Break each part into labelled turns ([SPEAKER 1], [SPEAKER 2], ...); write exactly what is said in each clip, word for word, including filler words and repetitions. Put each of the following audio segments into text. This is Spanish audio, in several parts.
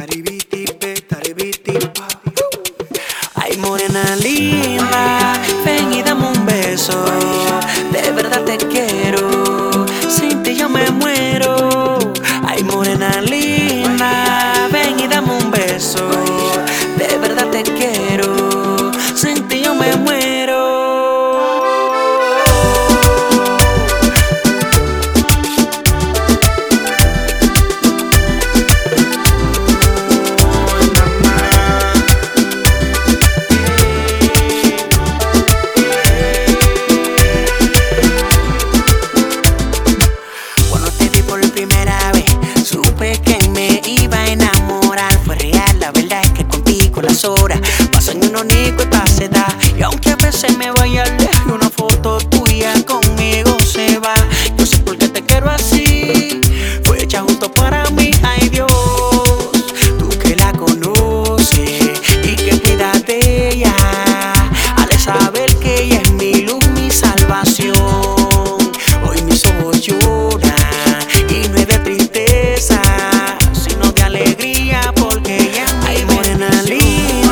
[SPEAKER 1] Ay, morena linda, ven y dame un beso. De verdad te quiero, sin ti yo me muero. Ay, morena linda, ven y dame un beso. De verdad te quiero, sin ti yo me muero. Horas pasan unos nicos y pase da. Y aunque a veces me vaya lejos, una foto tuya conmigo se va. Yo sé por qué te quiero así, fue hecha justo para mí. Ay Dios, tú que la conoces y que cuidas de ella, al saber que ella es mi luz, mi salvación. Hoy mis ojos lloran y no es de tristeza, sino de alegría, porque ella es mi ay, morena linda.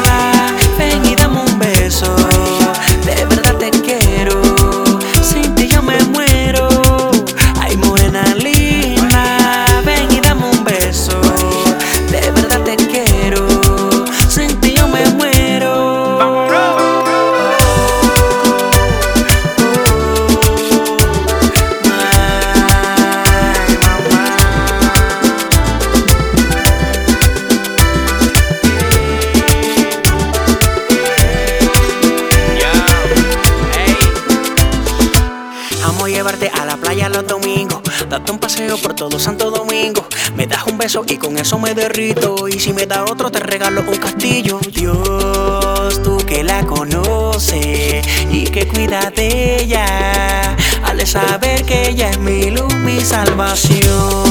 [SPEAKER 1] Amo llevarte a la playa los domingos, darte un paseo por todo Santo Domingo. Me das un beso y con eso me derrito, y si me das otro te regalo un castillo. Dios, tú que la conoces y que cuidas de ella, al saber que ella es mi luz, mi salvación.